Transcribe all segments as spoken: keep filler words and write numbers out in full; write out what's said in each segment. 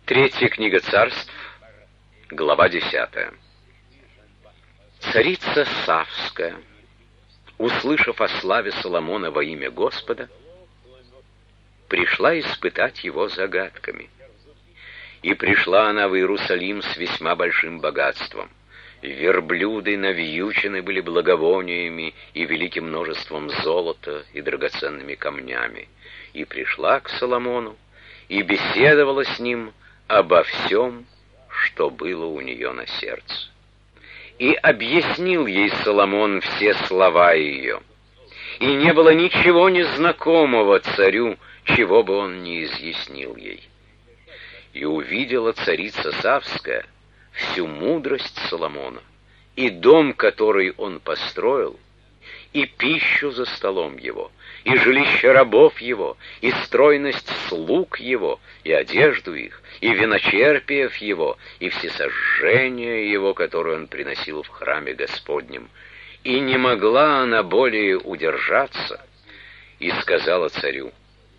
Третья книга Царств, глава десятая. Царица Савская, услышав о славе Соломона во имя Господа, пришла испытать его загадками. И пришла она в Иерусалим с весьма большим богатством. Верблюды навьючены были благовониями и великим множеством золота и драгоценными камнями. И пришла к Соломону и беседовала с ним обо всем, что было у нее на сердце. И объяснил ей Соломон все слова ее. И не было ничего незнакомого царю, чего бы он не изъяснил ей. И увидела царица Савская всю мудрость Соломона, и дом, который он построил, и пищу за столом его, и жилище рабов его, и стройность слуг его, и одежду их, и виночерпиев его, и всесожжения его, которые он приносил в храме Господнем. И не могла она более удержаться, и сказала царю: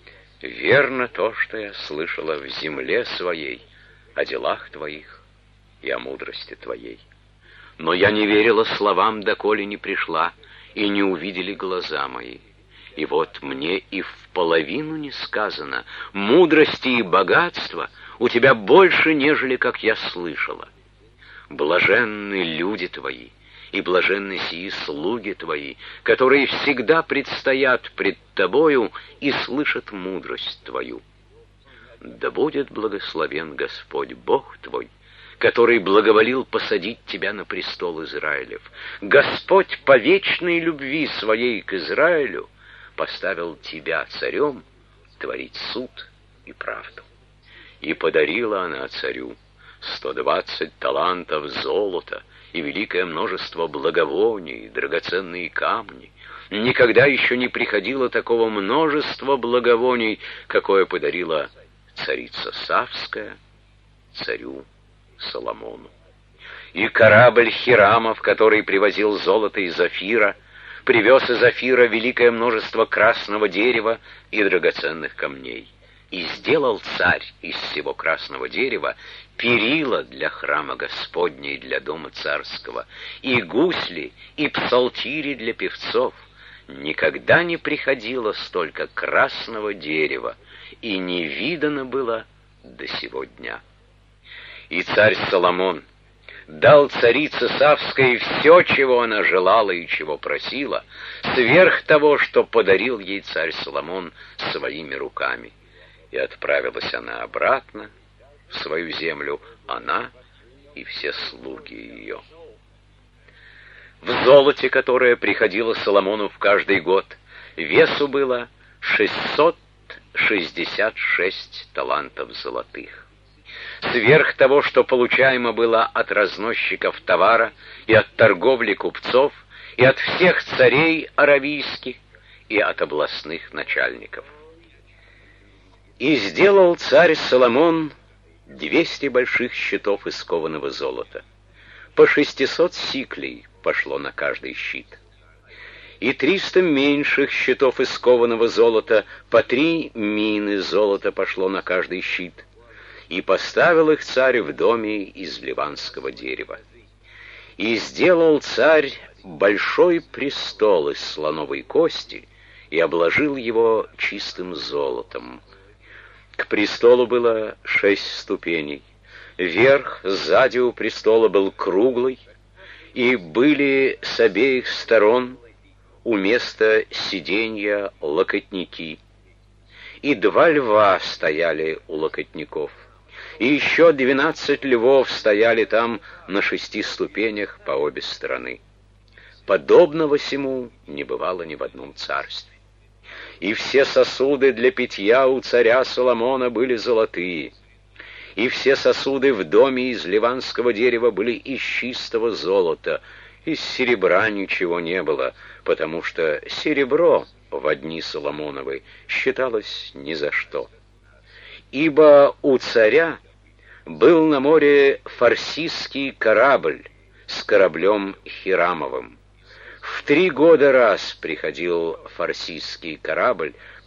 «Верно то, что я слышала в земле своей о делах твоих и о мудрости твоей. Но я не верила словам, доколе не пришла, и не увидели глаза мои. И вот мне и в половину не сказано: мудрости и богатства у тебя больше, нежели как я слышала. Блаженны люди твои, и блаженны сии слуги твои, которые всегда предстоят пред тобою и слышат мудрость твою. Да будет благословен Господь Бог твой, который благоволил посадить тебя на престол Израилев. Господь по вечной любви своей к Израилю поставил тебя царем творить суд и правду». И подарила она царю сто двадцать талантов золота и великое множество благовоний, драгоценные камни. Никогда еще не приходило такого множества благовоний, какое подарила царица Савская царю Соломону. И корабль Хирамов, который привозил золото из Офира, привез из Офира великое множество красного дерева и драгоценных камней. И сделал царь из всего красного дерева перила для храма Господня и для дома царского, и гусли, и псалтири для певцов. Никогда не приходило столько красного дерева, и не видано было до сего дня. И царь Соломон дал царице Савской все, чего она желала и чего просила, сверх того, что подарил ей царь Соломон своими руками. И отправилась она обратно в свою землю, она и все слуги ее. В золоте, которое приходило Соломону в каждый год, весу было шестьсот шестьдесят шесть талантов золотых. Сверх того, что получаемо было от разносчиков товара и от торговли купцов, и от всех царей аравийских, и от областных начальников. И сделал царь Соломон двести больших щитов из кованого золота. По шестисот сиклей пошло на каждый щит. И триста меньших щитов из кованого золота, по три мины золота пошло на каждый щит. И поставил их царь в доме из ливанского дерева. И сделал царь большой престол из слоновой кости и обложил его чистым золотом. К престолу было шесть ступеней. Верх сзади у престола был круглый, и были с обеих сторон у места сиденья локотники. И два льва стояли у локотников. И еще двенадцать львов стояли там на шести ступенях по обе стороны. Подобного сему не бывало ни в одном царстве. И все сосуды для питья у царя Соломона были золотые, и все сосуды в доме из ливанского дерева были из чистого золота. Из серебра ничего не было, потому что серебро в дни Соломоновой считалось ни за что. Ибо у царя был на море фарсисский корабль с кораблем Хирамовым. В три года раз приходил фарсисский корабль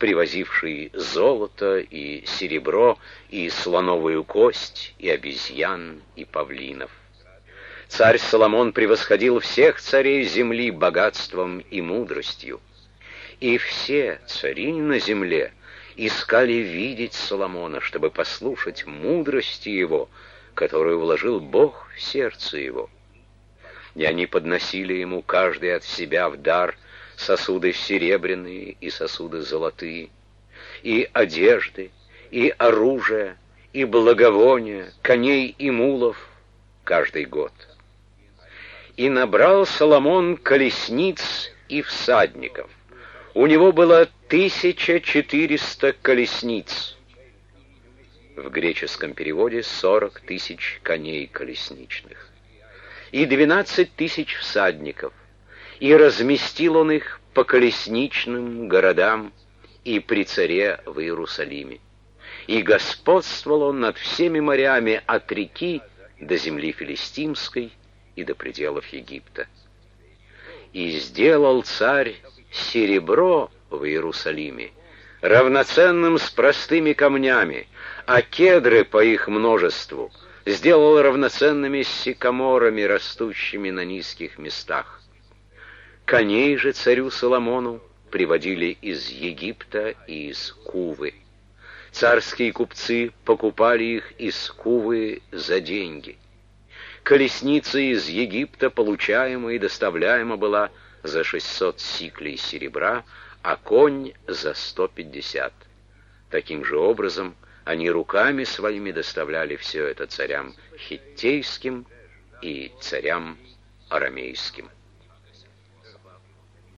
привозивший золото и серебро, и слоновую кость, и обезьян, и павлинов. Царь Соломон превосходил всех царей земли богатством и мудростью. И все цари на земле искали видеть Соломона, чтобы послушать мудрости его, которую вложил Бог в сердце его. И они подносили ему каждый от себя в дар сосуды серебряные и сосуды золотые, и одежды, и оружие, и благовония, коней и мулов каждый год. И набрал Соломон колесниц и всадников. У него было тысяча четыреста колесниц. В греческом переводе сорок тысяч коней колесничных. И двенадцать тысяч всадников. И разместил он их по колесничным городам и при царе в Иерусалиме. И господствовал он над всеми морями от реки до земли филистимской и до пределов Египта. И сделал царь серебро в Иерусалиме равноценным с простыми камнями, а кедры по их множеству сделал равноценными с сикаморами, растущими на низких местах. Коней же царю Соломону приводили из Египта и из Кувы. Царские купцы покупали их из Кувы за деньги. Колесница из Египта, получаемая и доставляема была за шестьсот сиклей серебра, а конь за сто пятьдесят. Таким же образом они руками своими доставляли все это царям хиттейским и царям арамейским.